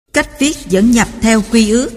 Cách viết dẫn nhập theo quy ước.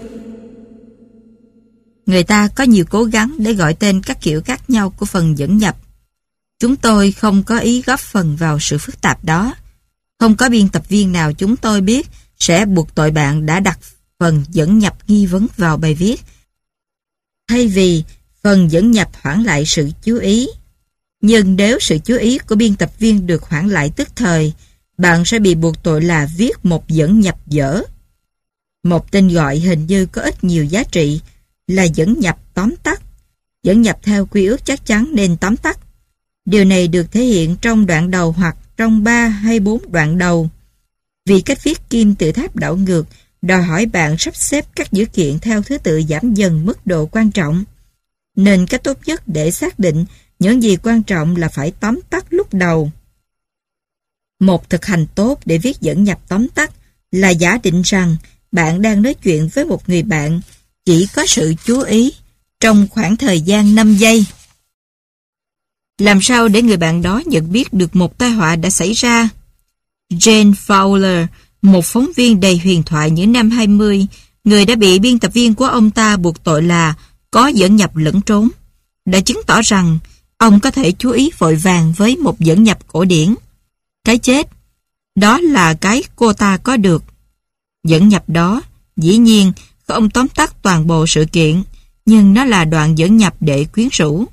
Người ta có nhiều cố gắng để gọi tên các kiểu khác nhau của phần dẫn nhập. Chúng tôi không có ý góp phần vào sự phức tạp đó. Không có biên tập viên nào chúng tôi biết sẽ buộc tội bạn đã đặt phần dẫn nhập nghi vấn vào bài viết. Thay vì phần dẫn nhập hoãn lại sự chú ý. Nhưng nếu sự chú ý của biên tập viên được hoãn lại tức thời, bạn sẽ bị buộc tội là viết một dẫn nhập dở. Một tên gọi hình như có ít nhiều giá trị là dẫn nhập tóm tắt. Dẫn nhập theo quy ước chắc chắn nên tóm tắt. Điều này được thể hiện trong đoạn đầu hoặc trong 3 hay 4 đoạn đầu. Vì cách viết kim tự tháp đảo ngược đòi hỏi bạn sắp xếp các dữ kiện theo thứ tự giảm dần mức độ quan trọng. Nên cách tốt nhất để xác định những gì quan trọng là phải tóm tắt lúc đầu. Một thực hành tốt để viết dẫn nhập tóm tắt là giả định rằng bạn đang nói chuyện với một người bạn chỉ có sự chú ý trong khoảng thời gian 5 giây. Làm sao để người bạn đó nhận biết được một tai họa đã xảy ra? Jane Fowler, một phóng viên đầy huyền thoại những năm 20, người đã bị biên tập viên của ông ta buộc tội là có dẫn nhập lẫn trốn, đã chứng tỏ rằng ông có thể chú ý vội vàng với một dẫn nhập cổ điển. Cái chết, đó là cái cô ta có được. Dẫn nhập đó, dĩ nhiên, không tóm tắt toàn bộ sự kiện, nhưng nó là đoạn dẫn nhập để quyến rũ.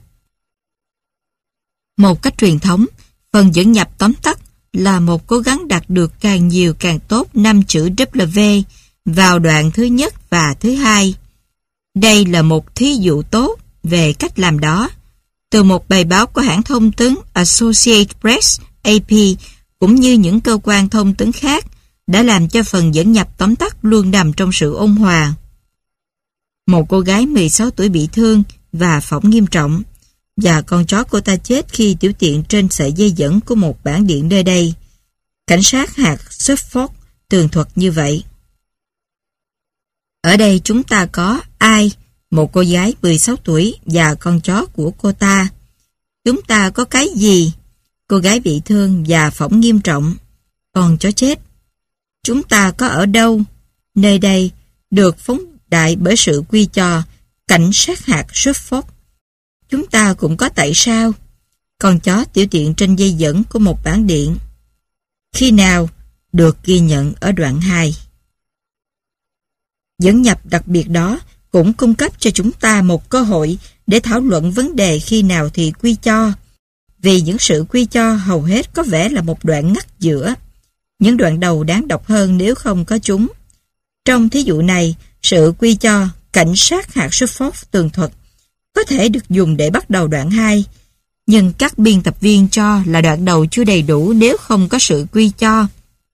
Một cách truyền thống, phần dẫn nhập tóm tắt là một cố gắng đạt được càng nhiều càng tốt 5 chữ W vào đoạn thứ nhất và thứ hai. Đây là một thí dụ tốt về cách làm đó. Từ một bài báo của hãng thông tấn Associated Press AP cũng như những cơ quan thông tấn khác đã làm cho phần dẫn nhập tóm tắt luôn nằm trong sự ôn hòa. Một cô gái 16 tuổi bị thương và phỏng nghiêm trọng, và con chó cô ta chết khi tiểu tiện trên sợi dây dẫn của một bảng điện nơi đây. Cảnh sát hạt Suffolk tường thuật như vậy. Ở đây chúng ta có ai, một cô gái 16 tuổi và con chó của cô ta. Chúng ta có cái gì? Cô gái bị thương và phỏng nghiêm trọng, con chó chết. Chúng ta có ở đâu? Nơi đây được phóng đại bởi sự quy cho cảnh sát hạt Suffolk. Chúng ta cũng có tại sao? Con chó tiểu tiện trên dây dẫn của một bảng điện. Khi nào? Được ghi nhận ở đoạn 2. Dẫn nhập đặc biệt đó cũng cung cấp cho chúng ta một cơ hội để thảo luận vấn đề khi nào thì quy cho. Vì những sự quy cho hầu hết có vẻ là một đoạn ngắt giữa. Những đoạn đầu đáng đọc hơn nếu không có chúng. Trong thí dụ này, sự quy cho cảnh sát hạt Suffolk tường thuật có thể được dùng để bắt đầu đoạn 2, nhưng các biên tập viên cho là đoạn đầu chưa đầy đủ nếu không có sự quy cho.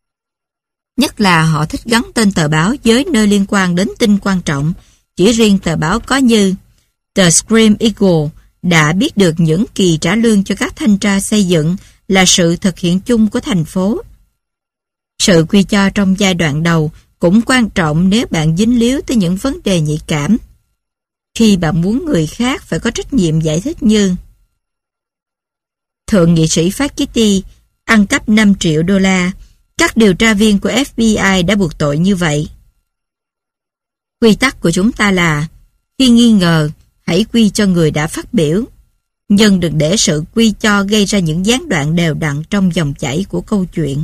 Nhất là họ thích gắn tên tờ báo với nơi liên quan đến tin quan trọng. Chỉ riêng tờ báo có như The Scream Eagle đã biết được những kỳ trả lương cho các thanh tra xây dựng là sự thực hiện chung của thành phố. Sự quy cho trong giai đoạn đầu cũng quan trọng nếu bạn dính líu tới những vấn đề nhạy cảm. Khi bạn muốn người khác phải có trách nhiệm giải thích như Thượng nghị sĩ Phát Kitty ăn cắp 5 triệu đô la, các điều tra viên của FBI đã buộc tội như vậy. Quy tắc của chúng ta là khi nghi ngờ, hãy quy cho người đã phát biểu, nhưng đừng để sự quy cho gây ra những gián đoạn đều đặn trong dòng chảy của câu chuyện.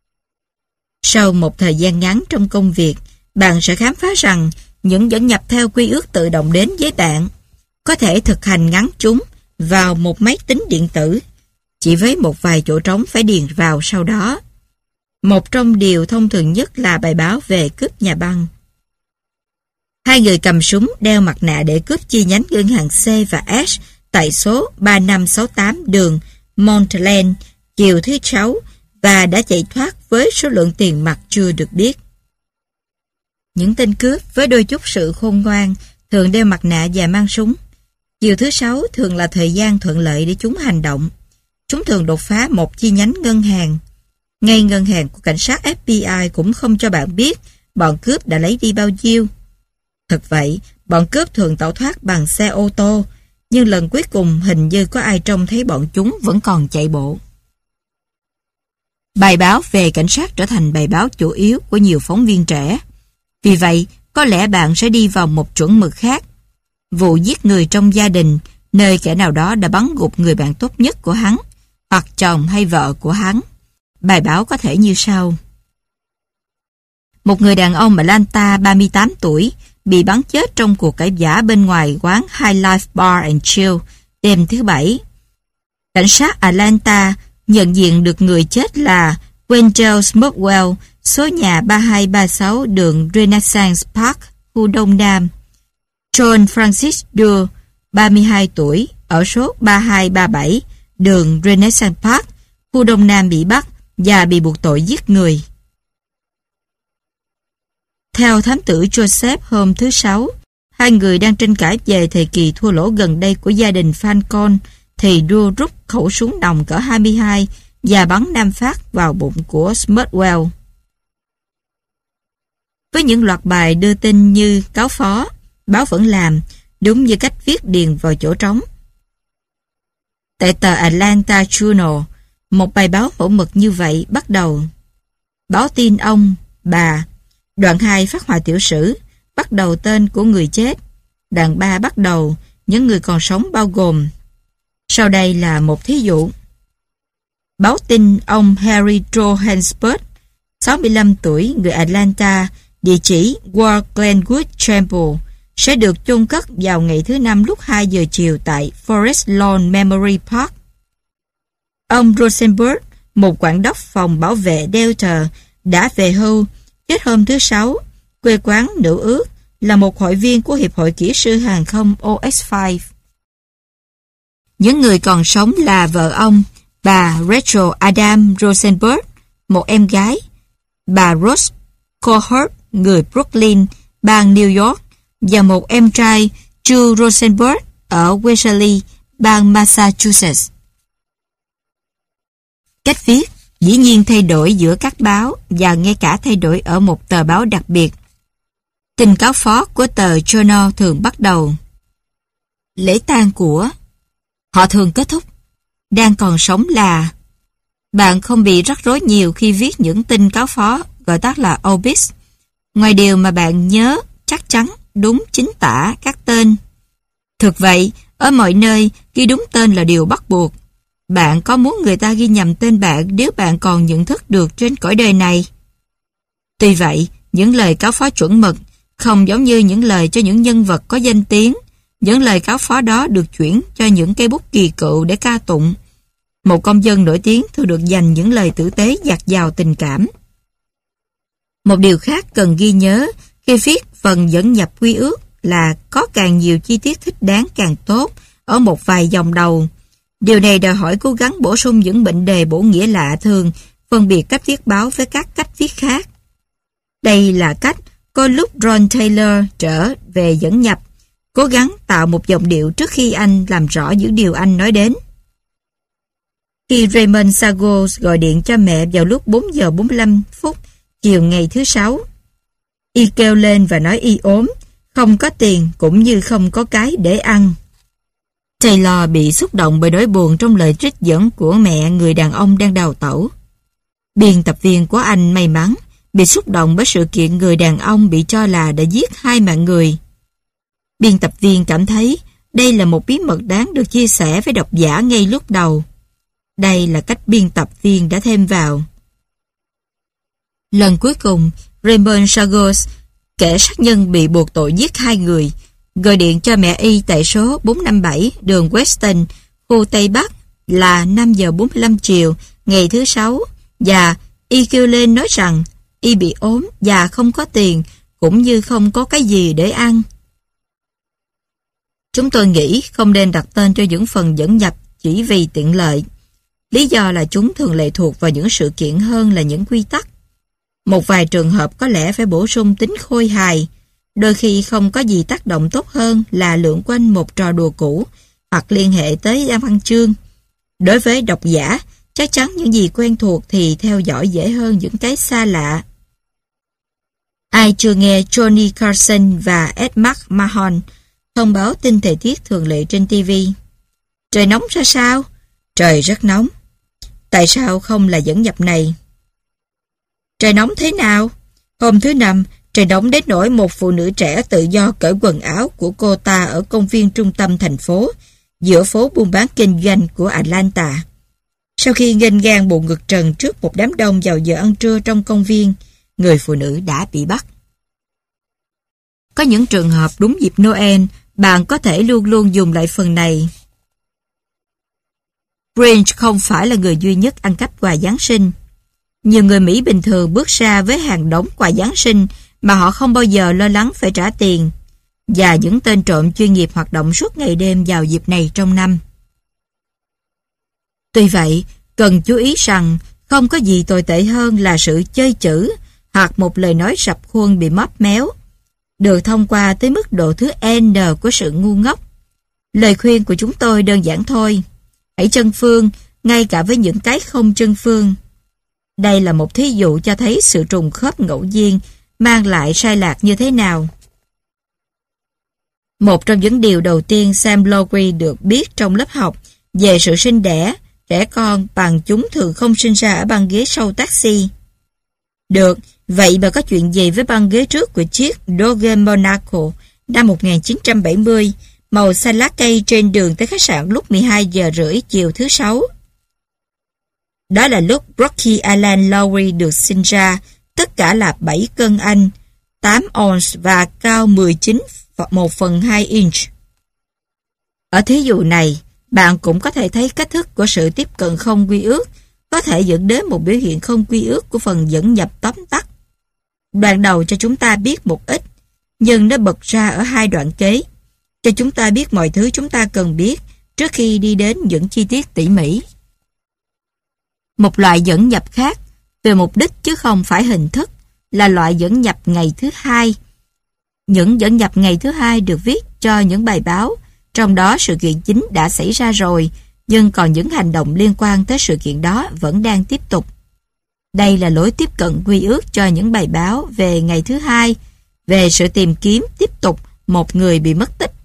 Sau một thời gian ngắn trong công việc, bạn sẽ khám phá rằng những dẫn nhập theo quy ước tự động đến với bạn. Có thể thực hành ngắn chúng vào một máy tính điện tử, chỉ với một vài chỗ trống phải điền vào sau đó. Một trong điều thông thường nhất là bài báo về cướp nhà băng. 2 người cầm súng đeo mặt nạ để cướp chi nhánh ngân hàng C và S tại số 3568 đường Montland chiều thứ 6 và đã chạy thoát với số lượng tiền mặt chưa được biết. Những tên cướp với đôi chút sự khôn ngoan thường đeo mặt nạ và mang súng. Chiều thứ 6 thường là thời gian thuận lợi để chúng hành động. Chúng thường đột phá một chi nhánh ngân hàng. Ngay ngân hàng của cảnh sát FBI cũng không cho bạn biết bọn cướp đã lấy đi bao nhiêu. Thật vậy, bọn cướp thường tẩu thoát bằng xe ô tô, nhưng lần cuối cùng hình như có ai trông thấy bọn chúng vẫn còn chạy bộ. Bài báo về cảnh sát trở thành bài báo chủ yếu của nhiều phóng viên trẻ. Vì vậy, có lẽ bạn sẽ đi vào một chuẩn mực khác. Vụ giết người trong gia đình, nơi kẻ nào đó đã bắn gục người bạn tốt nhất của hắn, hoặc chồng hay vợ của hắn. Bài báo có thể như sau. Một người đàn ông ở Atlanta 38 tuổi bị bắn chết trong cuộc cãi vã bên ngoài quán High Life Bar and Chill đêm thứ Bảy. Cảnh sát Atlanta nhận diện được người chết là Wendell Smokewell, số nhà 3236 đường Renaissance Park, khu Đông Nam. John Francis Doe, 32 tuổi, ở số 3237 đường Renaissance Park, khu Đông Nam bị bắt và bị buộc tội giết người. Theo thám tử Joseph hôm thứ Sáu, hai người đang tranh cãi về thời kỳ thua lỗ gần đây của gia đình Falcon, thì Doe rút khẩu súng đồng cỡ 22 và bắn 5 phát vào bụng của Smokewell. Với những loạt bài đưa tin như cáo phó, báo vẫn làm, đúng như cách viết điền vào chỗ trống. Tại tờ Atlanta Journal, một bài báo mẫu mực như vậy bắt đầu. Báo tin ông, bà. Đoạn 2 phát họa tiểu sử, bắt đầu tên của người chết. Đoạn 3 bắt đầu những người còn sống bao gồm. Sau đây là một thí dụ. Báo tin ông Harry Johannesburg, 65 tuổi, người Atlanta, địa chỉ War Glenwood Chapel, sẽ được chôn cất vào ngày thứ Năm lúc 2 giờ chiều tại Forest Lawn Memory Park. Ông Rosenberg, một quản đốc phòng bảo vệ Delta, đã về hưu, chết hôm thứ Sáu. Quê quán Nữ Ước, là một hội viên của Hiệp hội Kỹ sư Hàng không OS5. Những người còn sống là vợ ông, bà Rachel Adam Rosenberg, một em gái, bà Rose Cohort, người Brooklyn, bang New York, và một em trai, Drew Rosenberg, ở Wellesley, bang Massachusetts. Cách viết dĩ nhiên thay đổi giữa các báo và ngay cả thay đổi ở một tờ báo đặc biệt. Tin cáo phó của tờ Journal thường bắt đầu lễ tang của. Họ thường kết thúc đang còn sống là. Bạn không bị rắc rối nhiều khi viết những tin cáo phó, gọi tắt là obits, ngoài điều mà bạn nhớ chắc chắn đúng chính tả các tên. Thực vậy, ở mọi nơi, ghi đúng tên là điều bắt buộc. Bạn có muốn người ta ghi nhầm tên bạn nếu bạn còn nhận thức được trên cõi đời này? Tuy vậy, những lời cáo phó chuẩn mực không giống như những lời cho những nhân vật có danh tiếng. Những lời cáo phó đó được chuyển cho những cây bút kỳ cựu để ca tụng. Một công dân nổi tiếng thường được dành những lời tử tế dạt dào tình cảm. Một điều khác cần ghi nhớ khi viết phần dẫn nhập quy ước là có càng nhiều chi tiết thích đáng càng tốt ở một vài dòng đầu. Điều này đòi hỏi cố gắng bổ sung những mệnh đề bổ nghĩa lạ thường, phân biệt cách viết báo với các cách viết khác. Đây là cách có lúc Ron Taylor trở về dẫn nhập, cố gắng tạo một giọng điệu trước khi anh làm rõ những điều anh nói đến. Khi Raymond Sagos gọi điện cho mẹ vào lúc 4 giờ 45 phút chiều ngày thứ Sáu, y kêu lên và nói y ốm, không có tiền cũng như không có cái để ăn. Taylor bị xúc động bởi nỗi buồn trong lời trích dẫn của mẹ người đàn ông đang đào tẩu. Biên tập viên của anh may mắn bị xúc động bởi sự kiện người đàn ông bị cho là đã giết 2 mạng người. Biên tập viên cảm thấy đây là một bí mật đáng được chia sẻ với độc giả ngay lúc đầu. Đây là cách biên tập viên đã thêm vào. Lần cuối cùng, Raymond Sagos, kẻ sát nhân bị buộc tội giết 2 người, gọi điện cho mẹ y tại số 457 đường Weston, khu Tây Bắc là 5 giờ 45 chiều ngày thứ Sáu, và y kêu lên nói rằng y bị ốm và không có tiền cũng như không có cái gì để ăn. Chúng tôi nghĩ không nên đặt tên cho những phần dẫn nhập chỉ vì tiện lợi. Lý do là chúng thường lệ thuộc vào những sự kiện hơn là những quy tắc. Một vài trường hợp có lẽ phải bổ sung tính khôi hài, đôi khi không có gì tác động tốt hơn là lượn quanh một trò đùa cũ hoặc liên hệ tới văn chương. Đối với độc giả, chắc chắn những gì quen thuộc thì theo dõi dễ hơn những cái xa lạ. Ai chưa nghe Johnny Carson và Ed McMahon thông báo tin thời tiết thường lệ trên TV? Trời nóng ra sao? Trời rất nóng. Tại sao không là dẫn nhập này? Trời nóng thế nào? Hôm thứ Năm, Trời nóng đến nỗi một phụ nữ trẻ tự do cởi quần áo của cô ta ở công viên trung tâm thành phố, giữa phố buôn bán kinh doanh của Atlanta. Sau khi nghênh ngang bộ ngực trần trước một đám đông vào giờ ăn trưa trong công viên, người phụ nữ đã bị bắt. Có những trường hợp đúng dịp Noel, bạn có thể luôn luôn dùng lại phần này. Grinch không phải là người duy nhất ăn cắp quà Giáng sinh. Nhiều người Mỹ bình thường bước ra với hàng đống quà Giáng sinh mà họ không bao giờ lo lắng phải trả tiền. Và những tên trộm chuyên nghiệp hoạt động suốt ngày đêm vào dịp này trong năm. Tuy vậy, cần chú ý rằng không có gì tồi tệ hơn là sự chơi chữ hoặc một lời nói rập khuôn bị móp méo, được thông qua tới mức độ thứ N của sự ngu ngốc. Lời khuyên của chúng tôi đơn giản thôi. Hãy chân phương, ngay cả với những cái không chân phương. Đây là một thí dụ cho thấy sự trùng khớp ngẫu nhiên mang lại sai lạc như thế nào. Một trong những điều đầu tiên Sam Lowery được biết trong lớp học về sự sinh đẻ, trẻ con bằng chúng thường không sinh ra ở băng ghế sau taxi. Được, vậy mà có chuyện gì với băng ghế trước của chiếc Dodge Monaco năm 1970, màu xanh lá cây trên đường tới khách sạn lúc 12 giờ rưỡi chiều thứ Sáu? Đó là lúc Rocky Alan Lowery được sinh ra, tất cả là 7 cân Anh, 8 ounce và cao 19,1/2 inch. Ở thí dụ này, bạn cũng có thể thấy cách thức của sự tiếp cận không quy ước có thể dẫn đến một biểu hiện không quy ước của phần dẫn nhập tóm tắt. Đoạn đầu cho chúng ta biết một ít, nhưng nó bật ra ở hai đoạn kế, cho chúng ta biết mọi thứ chúng ta cần biết trước khi đi đến những chi tiết tỉ mỉ. Một loại dẫn nhập khác, về mục đích chứ không phải hình thức, là loại dẫn nhập ngày thứ hai. Những dẫn nhập ngày thứ hai được viết cho những bài báo, trong đó sự kiện chính đã xảy ra rồi, nhưng còn những hành động liên quan tới sự kiện đó vẫn đang tiếp tục. Đây là lối tiếp cận quy ước cho những bài báo về ngày thứ hai, về sự tìm kiếm tiếp tục một người bị mất tích.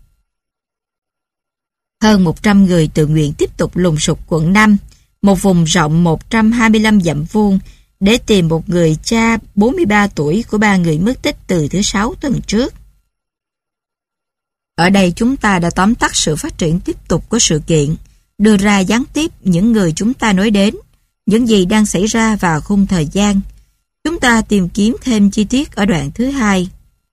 Hơn 100 người tự nguyện tiếp tục lùng sục quận 5, một vùng rộng 125 dặm vuông, để tìm một người cha 43 tuổi của 3 người mất tích từ thứ Sáu tuần trước. Ở đây chúng ta đã tóm tắt sự phát triển tiếp tục của sự kiện, đưa ra gián tiếp những người chúng ta nói đến, những gì đang xảy ra vào khung thời gian. Chúng ta tìm kiếm thêm chi tiết ở đoạn thứ hai.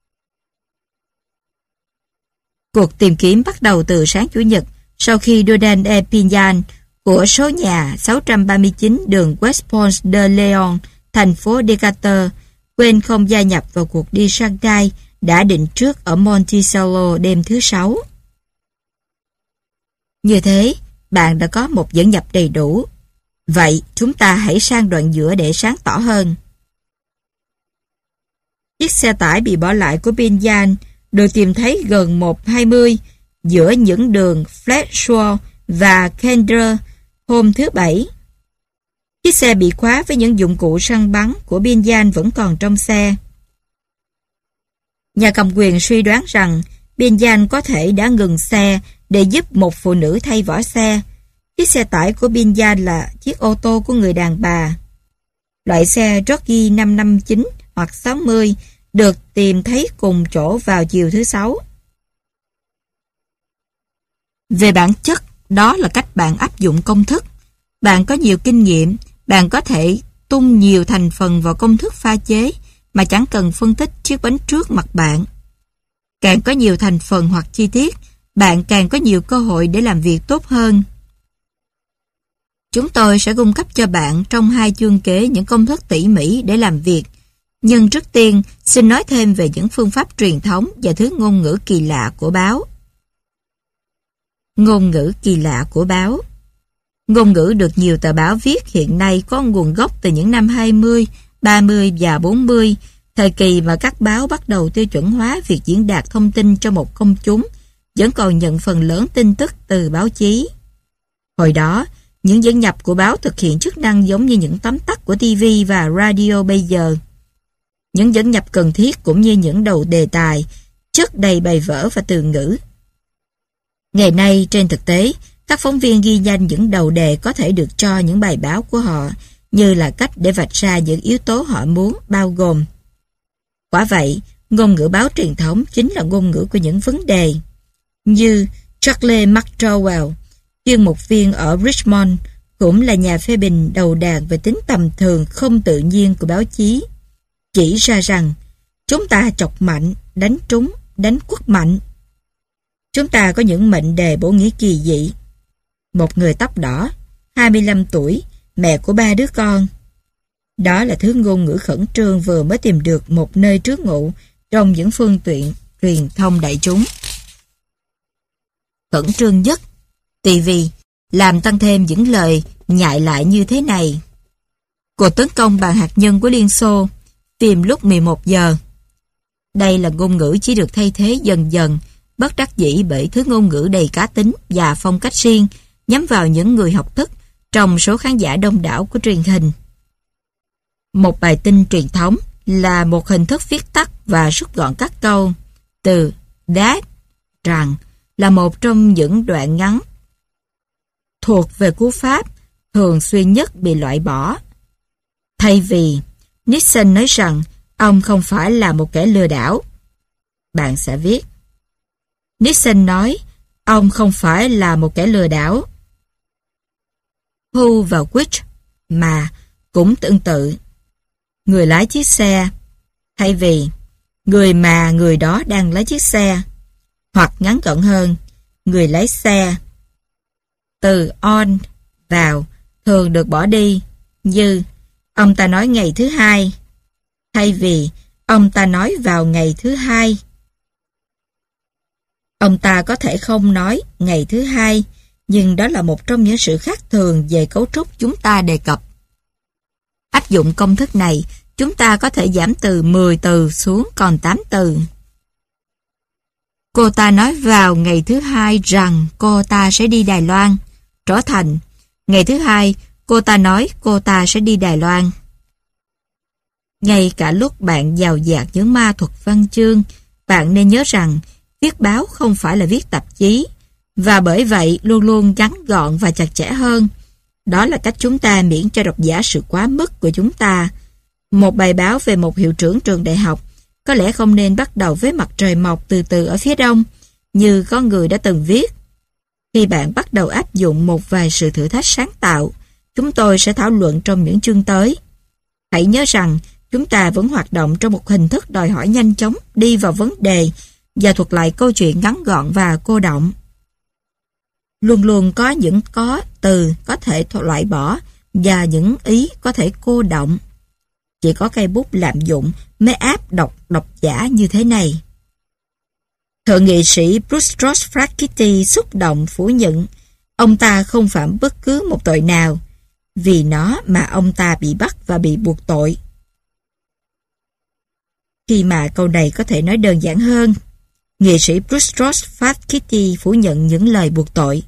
Cuộc tìm kiếm bắt đầu từ sáng Chủ nhật, sau khi Dodan E. Pinyan của số nhà 639 đường West Ponce de Leon, thành phố Decatur, quên không gia nhập vào cuộc đi Shanghai đã định trước ở Monticello đêm thứ Sáu. Như thế, bạn đã có một dẫn nhập đầy đủ. Vậy, chúng ta hãy sang đoạn giữa để sáng tỏ hơn. Chiếc xe tải bị bỏ lại của Pinyan được tìm thấy gần 1:20 giữa những đường Fletcher và Kendra hôm thứ Bảy. Chiếc xe bị khóa với những dụng cụ săn bắn của Pinyan vẫn còn trong xe. Nhà cầm quyền suy đoán rằng Pinyan có thể đã ngừng xe để giúp một phụ nữ thay vỏ xe. Chiếc xe tải của Pinyan là chiếc ô tô của người đàn bà. Loại xe Rocky 559 hoặc 60 được tìm thấy cùng chỗ vào chiều thứ Sáu. Về bản chất, đó là cách bạn áp dụng công thức. Bạn có nhiều kinh nghiệm, bạn có thể tung nhiều thành phần vào công thức pha chế mà chẳng cần phân tích chiếc bánh trước mặt bạn. Càng có nhiều thành phần hoặc chi tiết, bạn càng có nhiều cơ hội để làm việc tốt hơn. Chúng tôi sẽ cung cấp cho bạn trong 2 chương kế những công thức tỉ mỉ để làm việc. Nhưng trước tiên, xin nói thêm về những phương pháp truyền thống và thứ ngôn ngữ kỳ lạ của báo. Ngôn ngữ kỳ lạ của báo. Ngôn ngữ được nhiều tờ báo viết hiện nay có nguồn gốc từ những năm 20, 30 và 40, thời kỳ mà các báo bắt đầu tiêu chuẩn hóa việc diễn đạt thông tin cho một công chúng, vẫn còn nhận phần lớn tin tức từ báo chí. Hồi đó, những dẫn nhập của báo thực hiện chức năng giống như những tóm tắt của TV và radio bây giờ. Những dẫn nhập cần thiết cũng như những đầu đề tài, chất đầy bài vở và từ ngữ. Ngày nay, trên thực tế, các phóng viên ghi danh những đầu đề có thể được cho những bài báo của họ như là cách để vạch ra những yếu tố họ muốn bao gồm Quả vậy, ngôn ngữ báo truyền thống chính là ngôn ngữ của những vấn đề. Như Charles McDowell, chuyên mục viên ở Richmond, cũng là nhà phê bình đầu đàn về tính tầm thường không tự nhiên của báo chí, chỉ ra rằng chúng ta chọc mạnh, đánh trúng, đánh quất mạnh. Chúng ta có những mệnh đề bổ nghĩa kỳ dị. Một người tóc đỏ, 25 tuổi, mẹ của 3 đứa con. Đó là thứ ngôn ngữ khẩn trương vừa mới tìm được một nơi trú ngụ trong những phương tiện truyền thông đại chúng. Khẩn trương nhất, TV làm tăng thêm những lời nhại lại như thế này. Cuộc tấn công bằng hạt nhân của Liên Xô, tìm lúc 11 giờ. Đây là ngôn ngữ chỉ được thay thế dần dần, bất đắc dĩ bởi thứ ngôn ngữ đầy cá tính và phong cách riêng nhắm vào những người học thức trong số khán giả đông đảo của truyền hình. Một bài tin truyền thống là một hình thức viết tắt và rút gọn các câu. Từ that, rằng, là một trong những đoạn ngắn thuộc về cú pháp thường xuyên nhất bị loại bỏ. Thay vì Nixon nói rằng ông không phải là một kẻ lừa đảo, bạn sẽ viết Nixon nói ông không phải là một kẻ lừa đảo. Who và which mà cũng tương tự. Người lái chiếc xe, thay vì người mà người đó đang lái chiếc xe, hoặc ngắn gọn hơn, người lái xe. Từ on, vào, thường được bỏ đi, như ông ta nói ngày thứ hai, thay vì ông ta nói vào ngày thứ hai. Ông ta có thể không nói ngày thứ hai, nhưng đó là một trong những sự khác thường về cấu trúc chúng ta đề cập. Áp dụng công thức này, chúng ta có thể giảm từ 10 từ xuống còn 8 từ. Cô ta nói vào ngày thứ hai rằng cô ta sẽ đi Đài Loan, trở thành ngày thứ hai cô ta nói cô ta sẽ đi Đài Loan. Ngay cả lúc bạn giàu dạt những ma thuật văn chương, bạn nên nhớ rằng viết báo không phải là viết tạp chí, và bởi vậy luôn luôn ngắn gọn và chặt chẽ hơn. Đó là cách chúng ta miễn cho độc giả sự quá mức của chúng ta. Một bài báo về một hiệu trưởng trường đại học có lẽ không nên bắt đầu với mặt trời mọc từ từ ở phía đông, như có người đã từng viết. Khi bạn bắt đầu áp dụng một vài sự thử thách sáng tạo, chúng tôi sẽ thảo luận trong những chương tới. Hãy nhớ rằng chúng ta vẫn hoạt động trong một hình thức đòi hỏi nhanh chóng đi vào vấn đề và thuật lại câu chuyện ngắn gọn và cô đọng. Luôn luôn có những từ có thể loại bỏ và những ý có thể cô đọng. Chỉ có cây bút lạm dụng mới áp độc giả như thế này. Thượng nghị sĩ Bruce George Frankitty xúc động phủ nhận ông ta không phạm bất cứ một tội nào, vì nó mà ông ta bị bắt và bị buộc tội. Khi mà câu này có thể nói đơn giản hơn, nghị sĩ Bruce George Frankitty phủ nhận những lời buộc tội.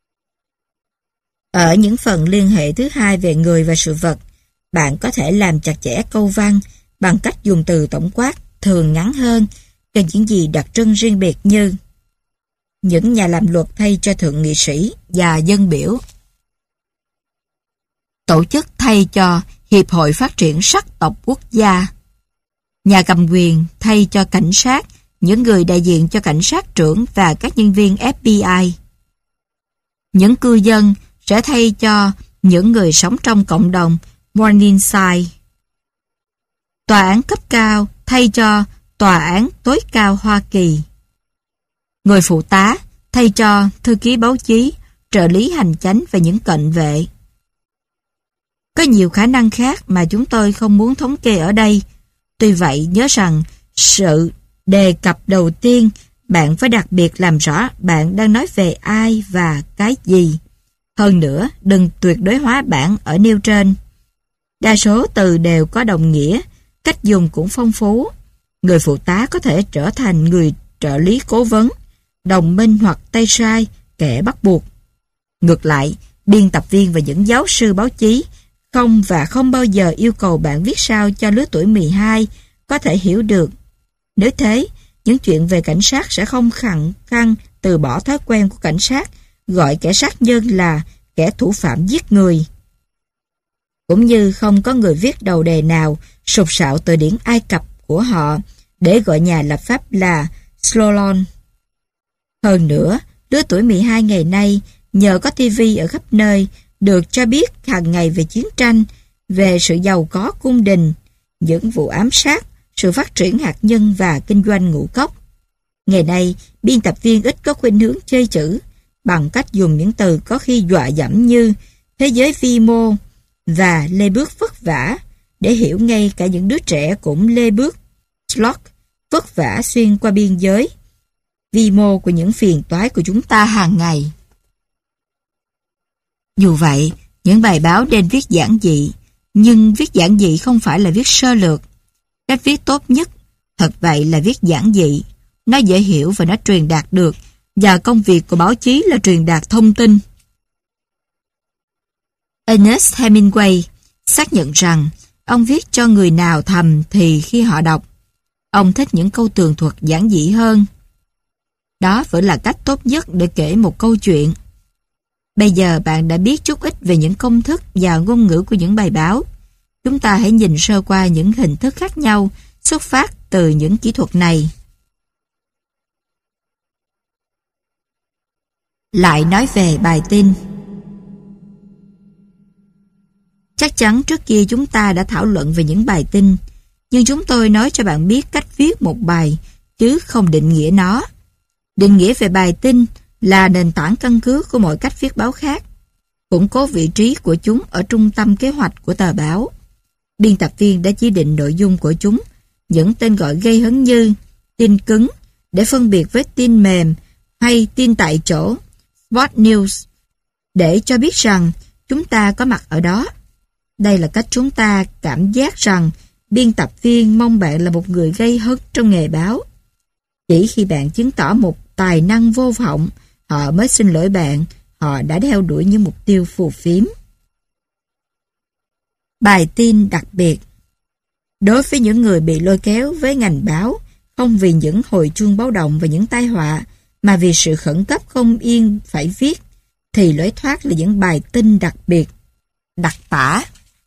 Ở những phần liên hệ thứ hai về người và sự vật, bạn có thể làm chặt chẽ câu văn bằng cách dùng từ tổng quát thường ngắn hơn cho những gì đặc trưng riêng biệt, như những nhà làm luật thay cho thượng nghị sĩ và dân biểu, tổ chức thay cho Hiệp hội Phát triển Sắc tộc Quốc gia, nhà cầm quyền thay cho cảnh sát, những người đại diện cho cảnh sát trưởng và các nhân viên FBI. Những cư dân sẽ thay cho những người sống trong cộng đồng Morningside. Tòa án cấp cao thay cho Tòa án tối cao Hoa Kỳ. Người phụ tá thay cho thư ký báo chí, trợ lý hành chánh và những cận vệ. Có nhiều khả năng khác mà chúng tôi không muốn thống kê ở đây. Tuy vậy, nhớ rằng sự đề cập đầu tiên, bạn phải đặc biệt làm rõ bạn đang nói về ai và cái gì. Hơn nữa, đừng tuyệt đối hóa bản ở nêu trên. Đa số từ đều có đồng nghĩa, cách dùng cũng phong phú. Người phụ tá có thể trở thành người trợ lý cố vấn, đồng minh hoặc tay sai, kẻ bắt buộc. Ngược lại, biên tập viên và những giáo sư báo chí không bao giờ yêu cầu bạn viết sao cho lứa tuổi 12 có thể hiểu được. Nếu thế, những chuyện về cảnh sát sẽ không khăng khăng từ bỏ thói quen của cảnh sát, gọi kẻ sát nhân là kẻ thủ phạm giết người. Cũng như không có người viết đầu đề nào sục sạo từ điển Ai Cập của họ để gọi nhà lập pháp là Slolon. Hơn nữa, lứa tuổi 12 ngày nay nhờ có tivi ở khắp nơi được cho biết hàng ngày về chiến tranh, về sự giàu có cung đình, những vụ ám sát, sự phát triển hạt nhân và kinh doanh ngũ cốc. Ngày nay, biên tập viên ít có khuynh hướng chơi chữ bằng cách dùng những từ có khi dọa dẫm như thế giới vi mô và lê bước vất vả để hiểu ngay cả những đứa trẻ cũng lê bước slog vất vả xuyên qua biên giới vi mô của những phiền toái của chúng ta hàng ngày. Dù vậy, những bài báo nên viết giản dị, nhưng viết giản dị không phải là viết sơ lược. Cách viết tốt nhất, thật vậy là viết giản dị. Nó dễ hiểu và nó truyền đạt được, và công việc của báo chí là truyền đạt thông tin. Ernest Hemingway xác nhận rằng ông viết cho người nào thầm thì khi họ đọc. Ông thích những câu tường thuật giản dị hơn. Đó vẫn là cách tốt nhất để kể một câu chuyện. Bây giờ bạn đã biết chút ít về những công thức và ngôn ngữ của những bài báo. Chúng ta hãy nhìn sơ qua những hình thức khác nhau xuất phát từ những kỹ thuật này. Lại nói về bài tin. Chắc chắn trước kia chúng ta đã thảo luận về những bài tin, nhưng chúng tôi nói cho bạn biết cách viết một bài, chứ không định nghĩa nó. Định nghĩa về bài tin là nền tảng căn cứ của mọi cách viết báo khác, củng cố vị trí của chúng ở trung tâm kế hoạch của tờ báo. Biên tập viên đã chỉ định nội dung của chúng, những tên gọi gây hấn như tin cứng, để phân biệt với tin mềm hay tin tại chỗ, spot news, để cho biết rằng chúng ta có mặt ở đó. Đây là cách chúng ta cảm giác rằng biên tập viên mong bạn là một người gây hấn trong nghề báo. Chỉ khi bạn chứng tỏ một tài năng vô vọng, họ mới xin lỗi bạn, họ đã theo đuổi những mục tiêu phù phiếm. Bài tin đặc biệt. Đối với những người bị lôi kéo với ngành báo, không vì những hồi chuông báo động và những tai họa, mà vì sự khẩn cấp không yên phải viết, thì lối thoát là những bài tin đặc biệt, đặc tả.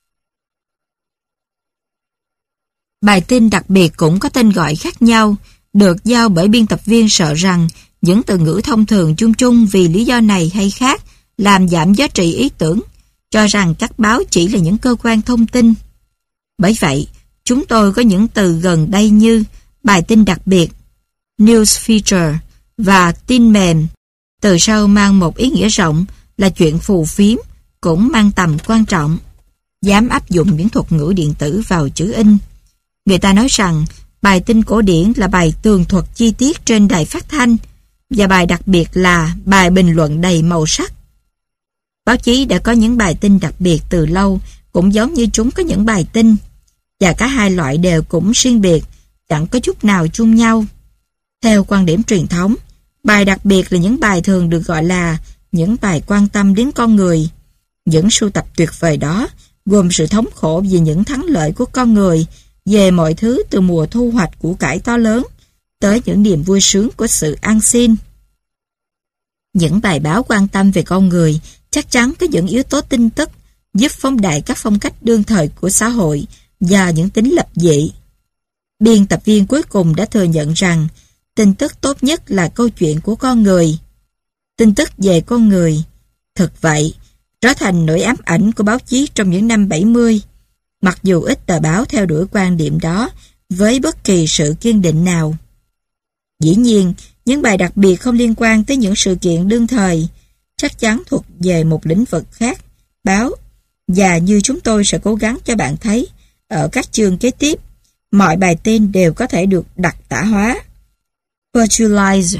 Bài tin đặc biệt cũng có tên gọi khác nhau, được giao bởi biên tập viên sợ rằng những từ ngữ thông thường chung chung vì lý do này hay khác làm giảm giá trị ý tưởng, cho rằng các báo chỉ là những cơ quan thông tin. Bởi vậy, chúng tôi có những từ gần đây như bài tin đặc biệt, news feature và tin mềm. Từ sau mang một ý nghĩa rộng là chuyện phù phiếm, cũng mang tầm quan trọng. Dám áp dụng những thuật ngữ điện tử vào chữ in. Người ta nói rằng bài tin cổ điển là bài tường thuật chi tiết trên đài phát thanh, và bài đặc biệt là bài bình luận đầy màu sắc. Báo chí đã có những bài tin đặc biệt từ lâu, cũng giống như chúng có những bài tin, và cả hai loại đều cũng riêng biệt, chẳng có chút nào chung nhau. Theo quan điểm truyền thống, bài đặc biệt là những bài thường được gọi là những bài quan tâm đến con người. Những sưu tập tuyệt vời đó gồm sự thống khổ vì những thắng lợi của con người, về mọi thứ từ mùa thu hoạch của cải to lớn tới những niềm vui sướng của sự ăn xin. Những bài báo quan tâm về con người chắc chắn có những yếu tố tin tức giúp phóng đại các phong cách đương thời của xã hội và những tính lập dị. Biên tập viên cuối cùng đã thừa nhận rằng tin tức tốt nhất là câu chuyện của con người. Tin tức về con người, thực vậy, trở thành nỗi ám ảnh của báo chí trong những năm 70. Mặc dù ít tờ báo theo đuổi quan điểm đó với bất kỳ sự kiên định nào. Dĩ nhiên, những bài đặc biệt không liên quan tới những sự kiện đương thời, chắc chắn thuộc về một lĩnh vực khác, báo, và như chúng tôi sẽ cố gắng cho bạn thấy ở các chương kế tiếp, mọi bài tin đều có thể được đặc tả hóa. Virtualize.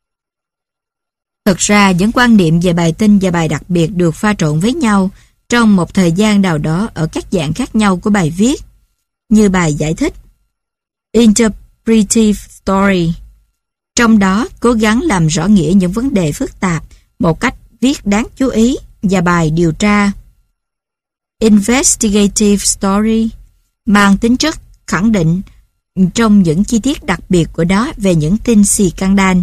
Thực ra, những quan niệm về bài tin và bài đặc biệt được pha trộn với nhau trong một thời gian nào đó ở các dạng khác nhau của bài viết, như bài giải thích, Interpretive Story. Trong đó, cố gắng làm rõ nghĩa những vấn đề phức tạp một cách viết đáng chú ý, và bài điều tra, Investigative Story, mang tính chất khẳng định trong những chi tiết đặc biệt của đó về những tin xì căng.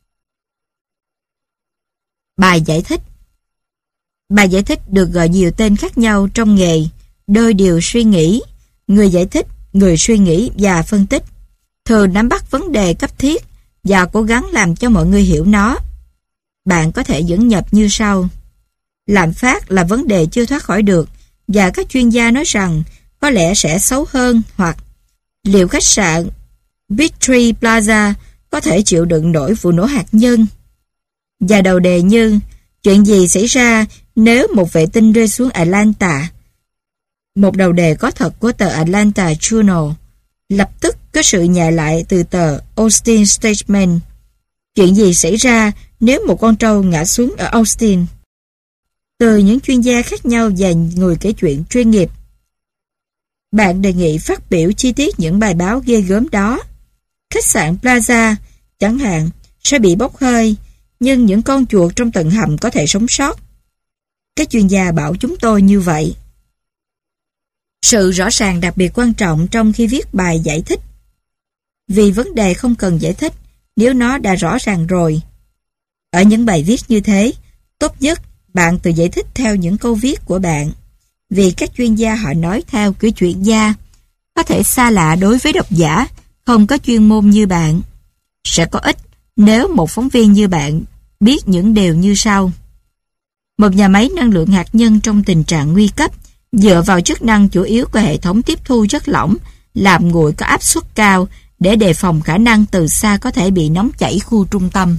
Bài giải thích. Bài giải thích được gọi nhiều tên khác nhau trong nghề: đôi điều suy nghĩ, người giải thích, người suy nghĩ và phân tích, thường nắm bắt vấn đề cấp thiết và cố gắng làm cho mọi người hiểu nó. Bạn có thể dẫn nhập như sau. Lạm phát là vấn đề chưa thoát khỏi được, và các chuyên gia nói rằng có lẽ sẽ xấu hơn, hoặc liệu khách sạn Victory Plaza có thể chịu đựng nổi vụ nổ hạt nhân. Và đầu đề như chuyện gì xảy ra nếu một vệ tinh rơi xuống Atlanta. Một đầu đề có thật của tờ Atlanta Journal lập tức có sự nhại lại từ tờ Austin Statesman. Chuyện gì xảy ra nếu một con trâu ngã xuống ở Austin? Từ những chuyên gia khác nhau và người kể chuyện chuyên nghiệp. Bạn đề nghị phát biểu chi tiết những bài báo ghê gớm đó. Khách sạn Plaza, chẳng hạn, sẽ bị bốc hơi, nhưng những con chuột trong tầng hầm có thể sống sót. Các chuyên gia bảo chúng tôi như vậy. Sự rõ ràng đặc biệt quan trọng trong khi viết bài giải thích. Vì vấn đề không cần giải thích nếu nó đã rõ ràng rồi. Ở những bài viết như thế, tốt nhất bạn tự giải thích theo những câu viết của bạn. Vì các chuyên gia họ nói theo kiểu chuyên gia, có thể xa lạ đối với độc giả, không có chuyên môn như bạn. Sẽ có ích nếu một phóng viên như bạn biết những điều như sau. Một nhà máy năng lượng hạt nhân trong tình trạng nguy cấp dựa vào chức năng chủ yếu của hệ thống tiếp thu chất lỏng làm nguội có áp suất cao để đề phòng khả năng từ xa có thể bị nóng chảy khu trung tâm.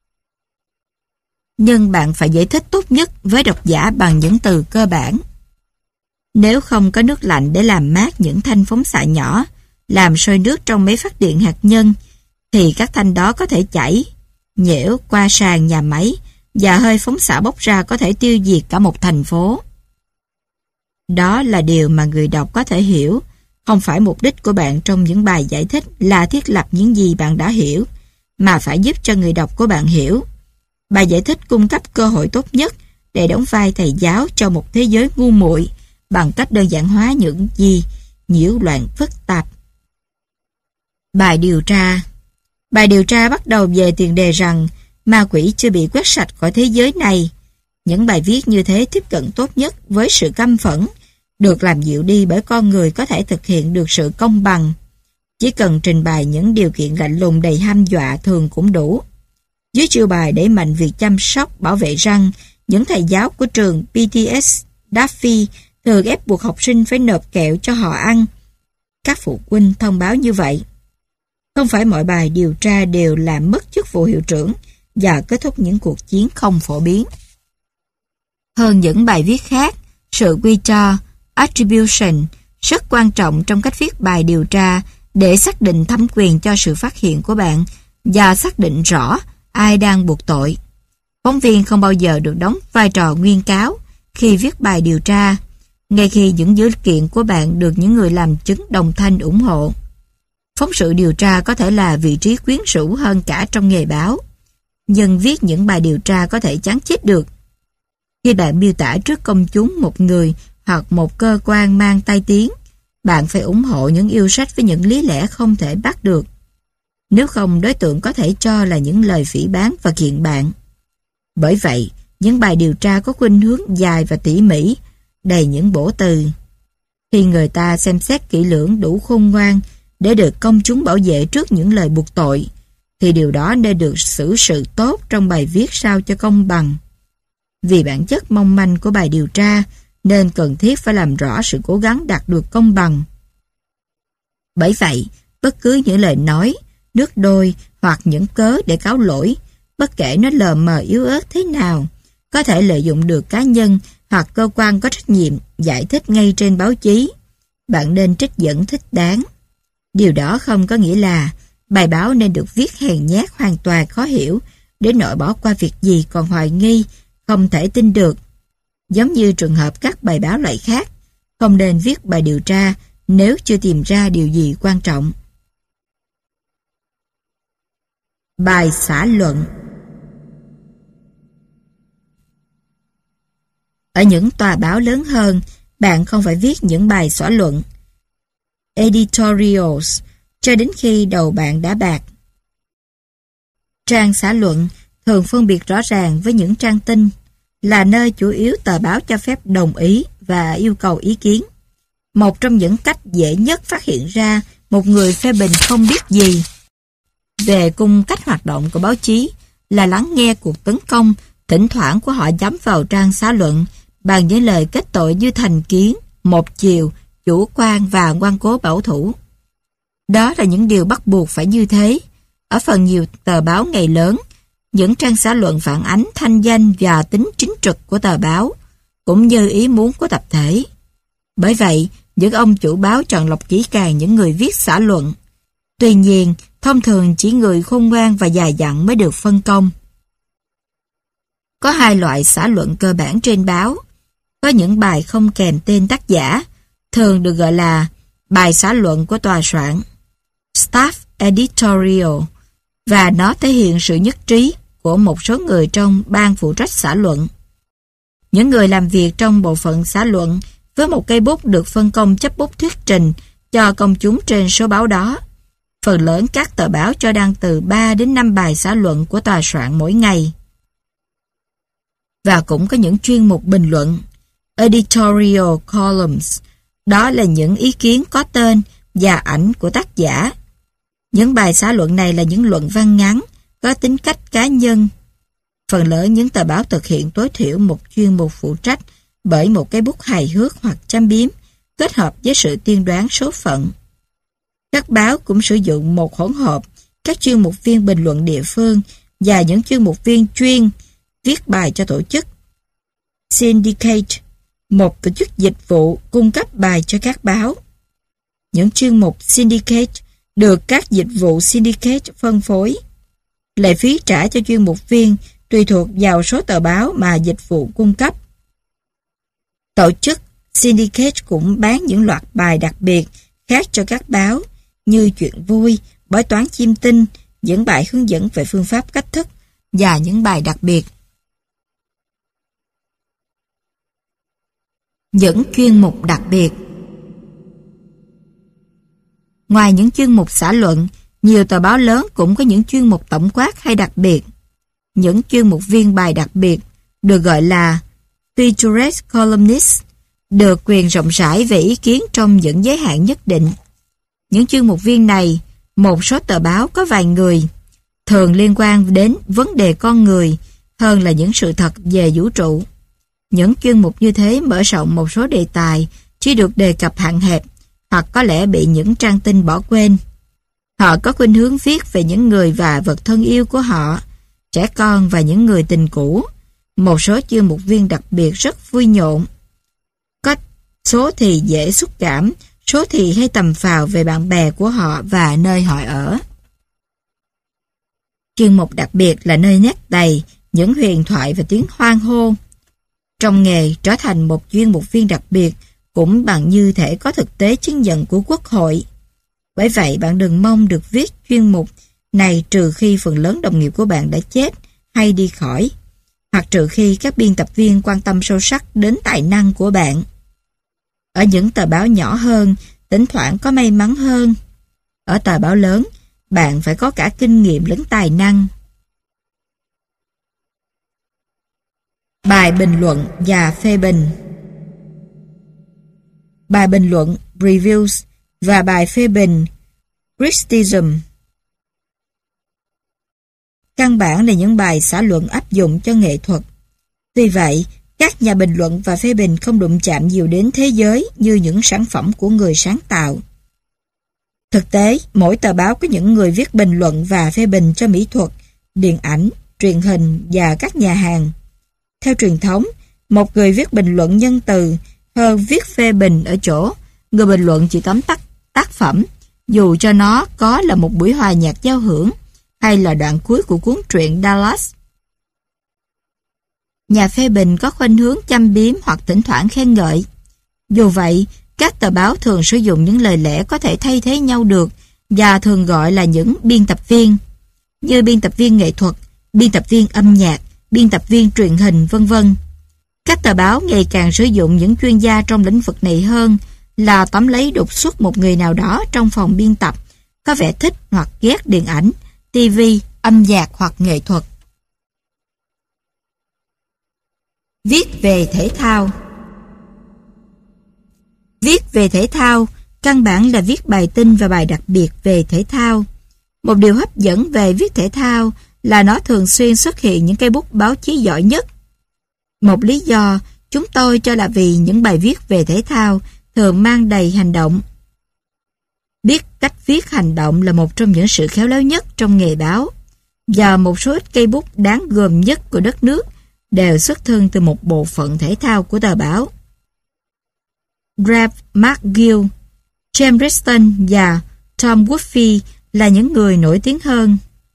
Nhưng bạn phải giải thích tốt nhất với độc giả bằng những từ cơ bản. Nếu không có nước lạnh để làm mát những thanh phóng xạ nhỏ, làm sôi nước trong máy phát điện hạt nhân, thì các thanh đó có thể chảy, nhễu qua sàn nhà máy và hơi phóng xạ bốc ra có thể tiêu diệt cả một thành phố. Đó là điều mà người đọc có thể hiểu. Không phải mục đích của bạn trong những bài giải thích là thiết lập những gì bạn đã hiểu, mà phải giúp cho người đọc của bạn hiểu. Bài giải thích cung cấp cơ hội tốt nhất để đóng vai thầy giáo cho một thế giới ngu muội bằng cách đơn giản hóa những gì nhiễu loạn phức tạp. Bài điều tra. Bài điều tra bắt đầu về tiền đề rằng ma quỷ chưa bị quét sạch khỏi thế giới này. Những bài viết như thế tiếp cận tốt nhất với sự căm phẫn, được làm dịu đi bởi con người có thể thực hiện được sự công bằng. Chỉ cần trình bày những điều kiện lạnh lùng đầy hăm dọa thường cũng đủ. Dưới chiêu bài đẩy mạnh việc chăm sóc, bảo vệ răng, những thầy giáo của trường PTS Duffy thường ép buộc học sinh phải nộp kẹo cho họ ăn. Các phụ huynh thông báo như vậy. Không phải mọi bài điều tra đều làm mất chức vụ hiệu trưởng và kết thúc những cuộc chiến không phổ biến. Hơn những bài viết khác, sự quy cho, attribution, rất quan trọng trong cách viết bài điều tra để xác định thẩm quyền cho sự phát hiện của bạn và xác định rõ ai đang buộc tội. Phóng viên không bao giờ được đóng vai trò nguyên cáo khi viết bài điều tra, ngay khi những dữ kiện của bạn được những người làm chứng đồng thanh ủng hộ. Phóng sự điều tra có thể là vị trí quyến rũ hơn cả trong nghề báo, nhưng viết những bài điều tra có thể chán chết được. Khi bạn miêu tả trước công chúng một người hoặc một cơ quan mang tai tiếng, bạn phải ủng hộ những yêu sách với những lý lẽ không thể bắt được. Nếu không, đối tượng có thể cho là những lời phỉ báng và kiện bạn. Bởi vậy, những bài điều tra có khuynh hướng dài và tỉ mỉ, đầy những bổ từ. Khi người ta xem xét kỹ lưỡng đủ khôn ngoan để được công chúng bảo vệ trước những lời buộc tội, thì điều đó nên được xử sự tốt trong bài viết sao cho công bằng. Vì bản chất mong manh của bài điều tra, nên cần thiết phải làm rõ sự cố gắng đạt được công bằng. Bởi vậy, bất cứ những lời nói, nước đôi hoặc những cớ để cáo lỗi, bất kể nó lờ mờ yếu ớt thế nào, có thể lợi dụng được cá nhân hoặc cơ quan có trách nhiệm giải thích ngay trên báo chí. Bạn nên trích dẫn thích đáng. Điều đó không có nghĩa là bài báo nên được viết hèn nhát hoàn toàn khó hiểu để nỗi bỏ qua việc gì còn hoài nghi, không thể tin được. Giống như trường hợp các bài báo loại khác, không nên viết bài điều tra nếu chưa tìm ra điều gì quan trọng. Bài xã luận. Ở những tòa báo lớn hơn, bạn không phải viết những bài xã luận, editorials, cho đến khi đầu bạn đã bạc. Trang xã luận thường phân biệt rõ ràng với những trang tin, là nơi chủ yếu tờ báo cho phép đồng ý và yêu cầu ý kiến. Một trong những cách dễ nhất phát hiện ra một người phê bình không biết gì về cung cách hoạt động của báo chí là lắng nghe cuộc tấn công thỉnh thoảng của họ nhắm vào trang xã luận bằng những lời kết tội như thành kiến, một chiều, chủ quan và ngoan cố bảo thủ. Đó là những điều bắt buộc phải như thế. Ở phần nhiều tờ báo ngày lớn, những trang xã luận phản ánh thanh danh và tính chính trực của tờ báo, cũng như ý muốn của tập thể. Bởi vậy, những ông chủ báo chọn lọc kỹ càng những người viết xã luận. Tuy nhiên, thông thường chỉ người khôn ngoan và dày dặn mới được phân công. Có hai loại xã luận cơ bản trên báo. Có những bài không kèm tên tác giả, thường được gọi là bài xã luận của tòa soạn, staff editorial, và nó thể hiện sự nhất trí của một số người trong ban phụ trách xã luận. Những người làm việc trong bộ phận xã luận với một cây bút được phân công chấp bút thuyết trình cho công chúng trên số báo đó. Phần lớn các tờ báo cho đăng từ 3 đến 5 bài xã luận của tòa soạn mỗi ngày. Và cũng có những chuyên mục bình luận, editorial columns, đó là những ý kiến có tên và ảnh của tác giả. Những bài xã luận này là những luận văn ngắn, có tính cách cá nhân. Phần lớn những tờ báo thực hiện tối thiểu một chuyên mục phụ trách bởi một cái bút hài hước hoặc châm biếm, kết hợp với sự tiên đoán số phận. Các báo cũng sử dụng một hỗn hợp các chuyên mục viên bình luận địa phương và những chuyên mục viên chuyên viết bài cho tổ chức. Syndicate, một tổ chức dịch vụ cung cấp bài cho các báo. Những chuyên mục syndicate được các dịch vụ syndicate phân phối. Lệ phí trả cho chuyên mục viên tùy thuộc vào số tờ báo mà dịch vụ cung cấp. Tổ chức syndicate cũng bán những loạt bài đặc biệt khác cho các báo như chuyện vui, bói toán chiêm tinh, những bài hướng dẫn về phương pháp cách thức và những bài đặc biệt. Những chuyên mục đặc biệt. Ngoài những chuyên mục xã luận, nhiều tờ báo lớn cũng có những chuyên mục tổng quát hay đặc biệt. Những chuyên mục viên bài đặc biệt được gọi là featurette columnist, được quyền rộng rãi về ý kiến trong những giới hạn nhất định. Những chuyên mục viên này, một số tờ báo có vài người, thường liên quan đến vấn đề con người hơn là những sự thật về vũ trụ. Những chuyên mục như thế mở rộng một số đề tài chỉ được đề cập hạn hẹp hoặc có lẽ bị những trang tin bỏ quên. Họ có khuynh hướng viết về những người và vật thân yêu của họ, trẻ con và những người tình cũ. Một số chuyên mục viên đặc biệt rất vui nhộn. Có số thì dễ xúc cảm, số thì hay tầm phào về bạn bè của họ và nơi họ ở. Chuyên mục đặc biệt là nơi nét đầy những huyền thoại và tiếng hoan hô. Trong nghề, trở thành một chuyên mục viên đặc biệt cũng bằng như thể có thực tế chứng nhận của Quốc hội. Bởi vậy, bạn đừng mong được viết chuyên mục này trừ khi phần lớn đồng nghiệp của bạn đã chết hay đi khỏi, hoặc trừ khi các biên tập viên quan tâm sâu sắc đến tài năng của bạn. Ở những tờ báo nhỏ hơn, thỉnh thoảng có may mắn hơn. Ở tờ báo lớn, bạn phải có cả kinh nghiệm lẫn tài năng. Bài bình luận và phê bình. Bài bình luận reviews và bài phê bình criticism. Căn bản là những bài xã luận áp dụng cho nghệ thuật. Tuy vậy, các nhà bình luận và phê bình không đụng chạm nhiều đến thế giới như những sản phẩm của người sáng tạo. Thực tế, mỗi tờ báo có những người viết bình luận và phê bình cho mỹ thuật, điện ảnh, truyền hình và các nhà hàng. Theo truyền thống, một người viết bình luận nhân từ hơn viết phê bình ở chỗ người bình luận chỉ tóm tắt tác phẩm, dù cho nó có là một buổi hòa nhạc giao hưởng hay là đoạn cuối của cuốn truyện Dallas. Nhà phê bình có khuynh hướng châm biếm hoặc thỉnh thoảng khen ngợi. Dù vậy, các tờ báo thường sử dụng những lời lẽ có thể thay thế nhau được và thường gọi là những biên tập viên, như biên tập viên nghệ thuật, biên tập viên âm nhạc, biên tập viên truyền hình, v.v. Các tờ báo ngày càng sử dụng những chuyên gia trong lĩnh vực này hơn là tóm lấy đột xuất một người nào đó trong phòng biên tập có vẻ thích hoặc ghét điện ảnh, TV, âm nhạc hoặc nghệ thuật. Viết về thể thao. Viết về thể thao, căn bản là viết bài tin và bài đặc biệt về thể thao. Một điều hấp dẫn về viết thể thao là nó thường xuyên xuất hiện những cây bút báo chí giỏi nhất. Một lý do chúng tôi cho là vì những bài viết về thể thao thường mang đầy hành động. Biết cách viết hành động là một trong những sự khéo léo nhất trong nghề báo, và một số ít cây bút đáng gờm nhất của đất nước đều xuất thân từ một bộ phận thể thao của tờ báo. Ralph McGill, James Preston và Tom Woodford là những người nổi tiếng hơn.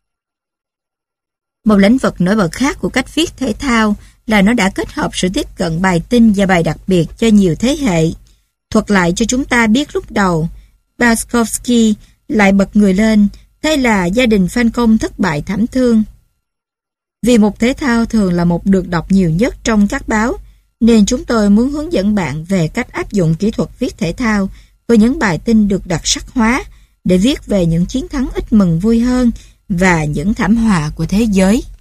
Một lĩnh vực nổi bật khác của cách viết thể thao là nó đã kết hợp sự tiếp cận bài tin và bài đặc biệt cho nhiều thế hệ. Thuật lại cho chúng ta biết lúc đầu, Baskowski lại bật người lên, thế là gia đình phan công thất bại thảm thương. Vì mục thể thao thường là một được đọc nhiều nhất trong các báo, nên chúng tôi muốn hướng dẫn bạn về cách áp dụng kỹ thuật viết thể thao với những bài tin được đặc sắc hóa để viết về những chiến thắng ít mừng vui hơn và những thảm họa của thế giới.